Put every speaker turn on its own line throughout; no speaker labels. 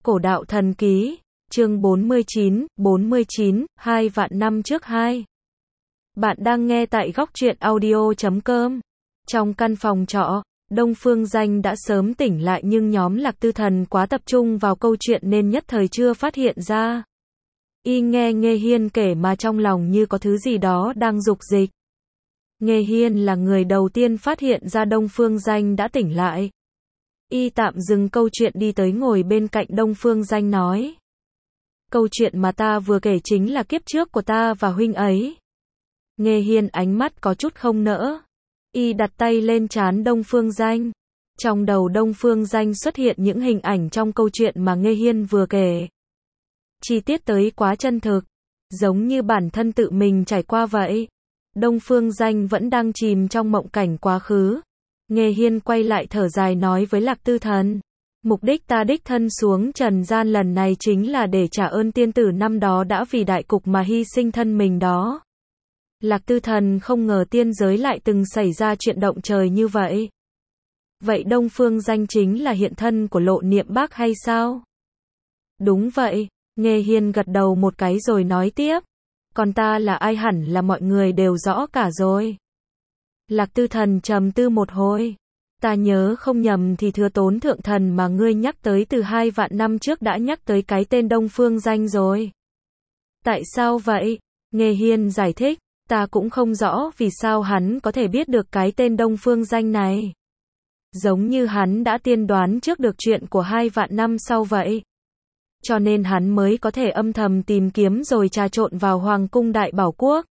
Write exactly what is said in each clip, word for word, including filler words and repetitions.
Cổ đạo thần ký, chương bốn mươi chín, bốn mươi chín, hai vạn năm trước hai. Bạn đang nghe tại góc truyện audio chấm com. Trong căn phòng trọ, Đông Phương Danh đã sớm tỉnh lại nhưng nhóm Lạc Tư Thần quá tập trung vào câu chuyện nên nhất thời chưa phát hiện ra. Y nghe Nghê Hiên kể mà trong lòng như có thứ gì đó đang dục dịch. Nghê Hiên là người đầu tiên phát hiện ra Đông Phương Danh đã tỉnh lại. Y tạm dừng câu chuyện đi tới ngồi bên cạnh Đông Phương Danh nói. Câu chuyện mà ta vừa kể chính là kiếp trước của ta và huynh ấy. Nghê Hiên ánh mắt có chút không nỡ. Y đặt tay lên trán Đông Phương Danh. Trong đầu Đông Phương Danh xuất hiện những hình ảnh trong câu chuyện mà Nghê Hiên vừa kể. Chi tiết tới quá chân thực, giống như bản thân tự mình trải qua vậy. Đông Phương Danh vẫn đang chìm trong mộng cảnh quá khứ. Nghê Hiên quay lại thở dài nói với Lạc Tư Thần. Mục đích ta đích thân xuống trần gian lần này chính là để trả ơn tiên tử năm đó đã vì đại cục mà hy sinh thân mình đó. Lạc Tư Thần không ngờ tiên giới lại từng xảy ra chuyện động trời như vậy. Vậy Đông Phương Danh chính là hiện thân của Lộ Niệm Bác hay sao? Đúng vậy, Nghê Hiên gật đầu một cái rồi nói tiếp. Còn ta là ai hẳn là mọi người đều rõ cả rồi. Lạc Tư Thần trầm tư một hồi. Ta nhớ không nhầm thì Thừa Tốn Thượng Thần mà ngươi nhắc tới từ hai vạn năm trước đã nhắc tới cái tên Đông Phương Danh rồi. Tại sao vậy? Nghê Hiên giải thích. Ta cũng không rõ vì sao hắn có thể biết được cái tên Đông Phương Danh này. Giống như hắn đã tiên đoán trước được chuyện của hai vạn năm sau vậy. Cho nên hắn mới có thể âm thầm tìm kiếm rồi trà trộn vào Hoàng cung Đại Bảo Quốc.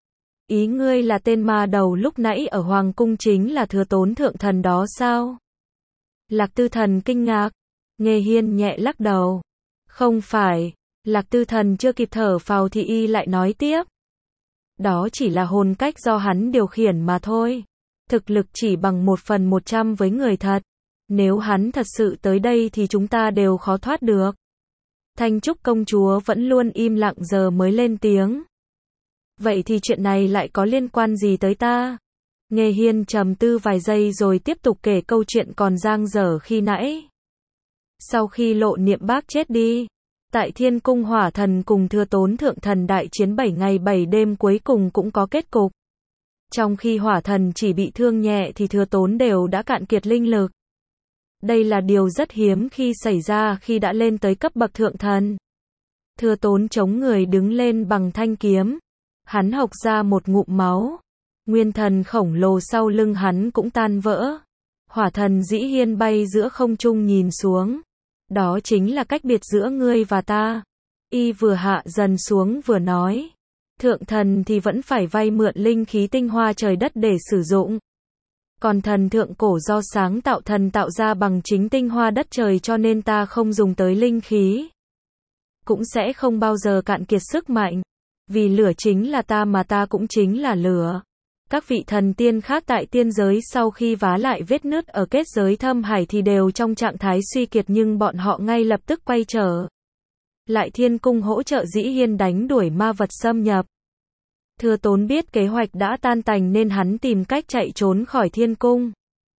Ý ngươi là tên ma đầu lúc nãy ở Hoàng cung chính là Thừa Tốn Thượng Thần đó sao? Lạc Tư Thần kinh ngạc. Nghê Hiên nhẹ lắc đầu. Không phải. Lạc Tư Thần chưa kịp thở phào thì y lại nói tiếp. Đó chỉ là hồn cách do hắn điều khiển mà thôi. Thực lực chỉ bằng một phần một trăm với người thật. Nếu hắn thật sự tới đây thì chúng ta đều khó thoát được. Thanh Trúc công chúa vẫn luôn im lặng giờ mới lên tiếng. Vậy thì chuyện này lại có liên quan gì tới ta? Nghê Hiên trầm tư vài giây rồi tiếp tục kể câu chuyện còn dang dở khi nãy. Sau khi Lộ Niệm Bác chết đi, tại Thiên Cung Hỏa Thần cùng Thừa Tốn Thượng Thần đại chiến bảy ngày bảy đêm cuối cùng cũng có kết cục. Trong khi Hỏa Thần chỉ bị thương nhẹ thì Thừa Tốn đều đã cạn kiệt linh lực. Đây là điều rất hiếm khi xảy ra khi đã lên tới cấp bậc Thượng Thần. Thừa Tốn chống người đứng lên bằng thanh kiếm. Hắn hộc ra một ngụm máu. Nguyên thần khổng lồ sau lưng hắn cũng tan vỡ. Hỏa Thần Dĩ Hiên bay giữa không trung nhìn xuống. Đó chính là cách biệt giữa ngươi và ta. Y vừa hạ dần xuống vừa nói. Thượng thần thì vẫn phải vay mượn linh khí tinh hoa trời đất để sử dụng. Còn thần thượng cổ do sáng tạo thần tạo ra bằng chính tinh hoa đất trời cho nên ta không dùng tới linh khí. Cũng sẽ không bao giờ cạn kiệt sức mạnh. Vì lửa chính là ta mà ta cũng chính là lửa. Các vị thần tiên khác tại tiên giới sau khi vá lại vết nứt ở kết giới thâm hải thì đều trong trạng thái suy kiệt nhưng bọn họ ngay lập tức quay trở lại Thiên Cung hỗ trợ Dĩ Hiên đánh đuổi ma vật xâm nhập. Thừa Tốn biết kế hoạch đã tan tành nên hắn tìm cách chạy trốn khỏi Thiên Cung.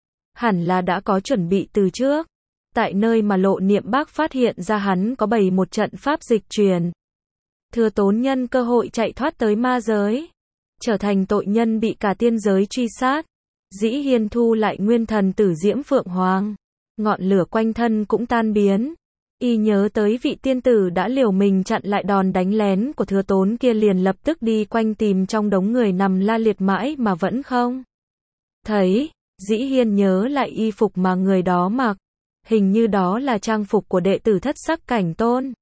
Hẳn là đã có chuẩn bị từ trước. Tại nơi mà Lộ Niệm Bác phát hiện ra hắn có bày một trận pháp dịch truyền. Thừa Tốn nhân cơ hội chạy thoát tới ma giới. Trở thành tội nhân bị cả tiên giới truy sát. Dĩ Hiên thu lại nguyên thần Tử Diễm Phượng Hoàng. Ngọn lửa quanh thân cũng tan biến. Y nhớ tới vị tiên tử đã liều mình chặn lại đòn đánh lén của Thừa Tốn kia liền lập tức đi quanh tìm trong đống người nằm la liệt mãi mà vẫn không thấy. Dĩ Hiên nhớ lại y phục mà người đó mặc. Hình như đó là trang phục của đệ tử Thất Sắc Cảnh Tôn.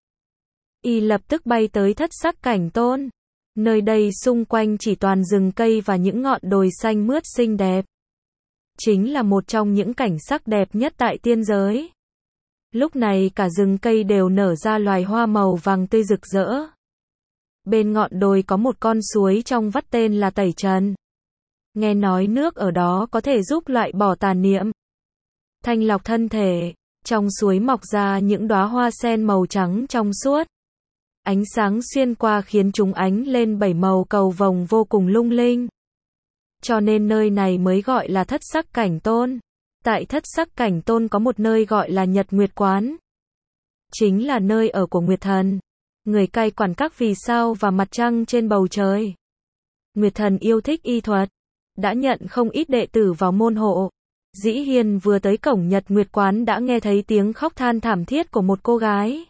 Y lập tức bay tới Thất Sắc Cảnh Tôn. Nơi đây xung quanh chỉ toàn rừng cây và những ngọn đồi xanh mướt xinh đẹp. Chính là một trong những cảnh sắc đẹp nhất tại tiên giới. Lúc này cả rừng cây đều nở ra loài hoa màu vàng tươi rực rỡ. Bên ngọn đồi có một con suối trong vắt tên là Tẩy Trần. Nghe nói nước ở đó có thể giúp loại bỏ tà niệm, thanh lọc thân thể. Trong suối mọc ra những đóa hoa sen màu trắng trong suốt. Ánh sáng xuyên qua khiến chúng ánh lên bảy màu cầu vồng vô cùng lung linh. Cho nên nơi này mới gọi là Thất Sắc Cảnh Tôn. Tại Thất Sắc Cảnh Tôn có một nơi gọi là Nhật Nguyệt Quán. chính là nơi ở của Nguyệt Thần, người cai quản các vì sao và mặt trăng trên bầu trời. Nguyệt Thần yêu thích y thuật, đã nhận không ít đệ tử vào môn hộ. Dĩ Hiên vừa tới cổng Nhật Nguyệt Quán đã nghe thấy tiếng khóc than thảm thiết của một cô gái.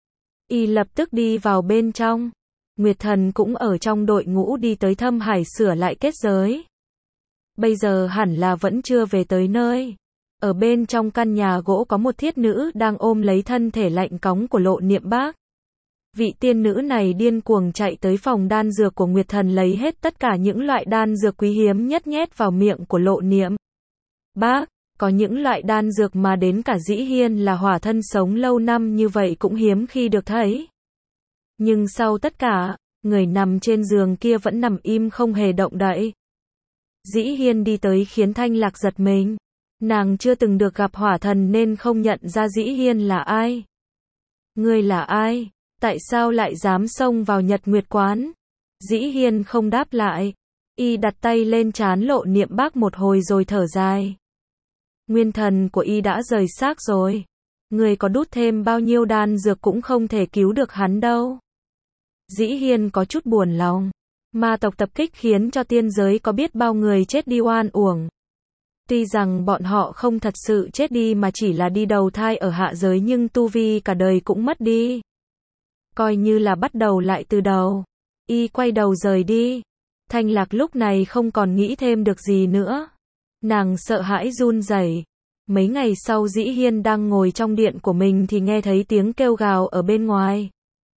Y lập tức đi vào bên trong. Nguyệt Thần cũng ở trong đội ngũ đi tới Thâm Hải sửa lại kết giới. Bây giờ hẳn là vẫn chưa về tới nơi. Ở bên trong căn nhà gỗ có một thiết nữ đang ôm lấy thân thể lạnh cóng của Lộ Niệm Bác. Vị tiên nữ này điên cuồng chạy tới phòng đan dược của Nguyệt Thần lấy hết tất cả những loại đan dược quý hiếm nhất nhét vào miệng của Lộ Niệm Bác. Có những loại đan dược mà đến cả Dĩ Hiên là hỏa thân sống lâu năm như vậy cũng hiếm khi được thấy. Nhưng sau tất cả, người nằm trên giường kia vẫn nằm im không hề động đậy. Dĩ Hiên đi tới khiến Thanh Lạc giật mình. Nàng chưa từng được gặp hỏa thần nên không nhận ra Dĩ Hiên là ai. Ngươi là ai? Tại sao lại dám xông vào Nhật Nguyệt Quán? Dĩ Hiên không đáp lại. Y đặt tay lên trán Lộ Niệm Bác một hồi rồi thở dài. Nguyên thần của y đã rời xác rồi. Người có đút thêm bao nhiêu đan dược cũng không thể cứu được hắn đâu. Dĩ Hiên có chút buồn lòng. Ma tộc tập kích khiến cho tiên giới có biết bao người chết đi oan uổng. Tuy rằng bọn họ không thật sự chết đi mà chỉ là đi đầu thai ở hạ giới nhưng tu vi cả đời cũng mất đi. Coi như là bắt đầu lại từ đầu. Y quay đầu rời đi. Thanh Lạc lúc này không còn nghĩ thêm được gì nữa. Nàng sợ hãi run rẩy. Mấy ngày sau Dĩ Hiên đang ngồi trong điện của mình thì nghe thấy tiếng kêu gào ở bên ngoài.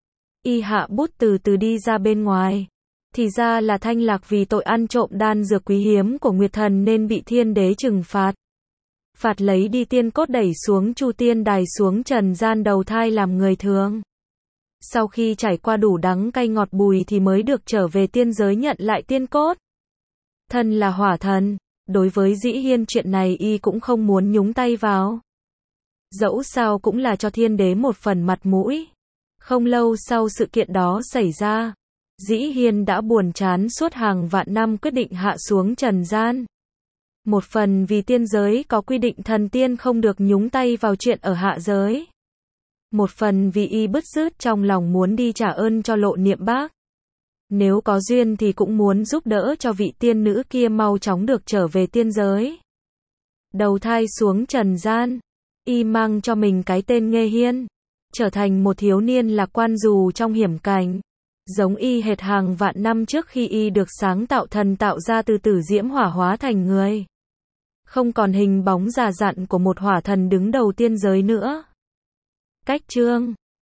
Y hạ bút từ từ đi ra bên ngoài. Thì ra là Thanh Lạc vì tội ăn trộm đan dược quý hiếm của Nguyệt Thần nên bị thiên đế trừng phạt. Phạt lấy đi tiên cốt đẩy xuống Chu Tiên Đài xuống trần gian đầu thai làm người thường. Sau khi trải qua đủ đắng cay ngọt bùi thì mới được trở về tiên giới nhận lại tiên cốt. Thân là hỏa thần, đối với Dĩ Hiên chuyện này y cũng không muốn nhúng tay vào. Dẫu sao cũng là cho thiên đế một phần mặt mũi. Không lâu sau sự kiện đó xảy ra, Dĩ Hiên đã buồn chán suốt hàng vạn năm quyết định hạ xuống trần gian. Một phần vì tiên giới có quy định thần tiên không được nhúng tay vào chuyện ở hạ giới. Một phần vì y bứt rứt trong lòng muốn đi trả ơn cho Lộ Niệm Bác. Nếu có duyên thì cũng muốn giúp đỡ cho vị tiên nữ kia mau chóng được trở về tiên giới. Đầu thai xuống trần gian, y mang cho mình cái tên Nghê Hiên, trở thành một thiếu niên lạc quan dù trong hiểm cảnh. Giống y hệt hàng vạn năm trước khi y được sáng tạo thần tạo ra từ tử diễm hỏa hóa thành người. Không còn hình bóng già dặn của một hỏa thần đứng đầu tiên giới nữa. Cách chương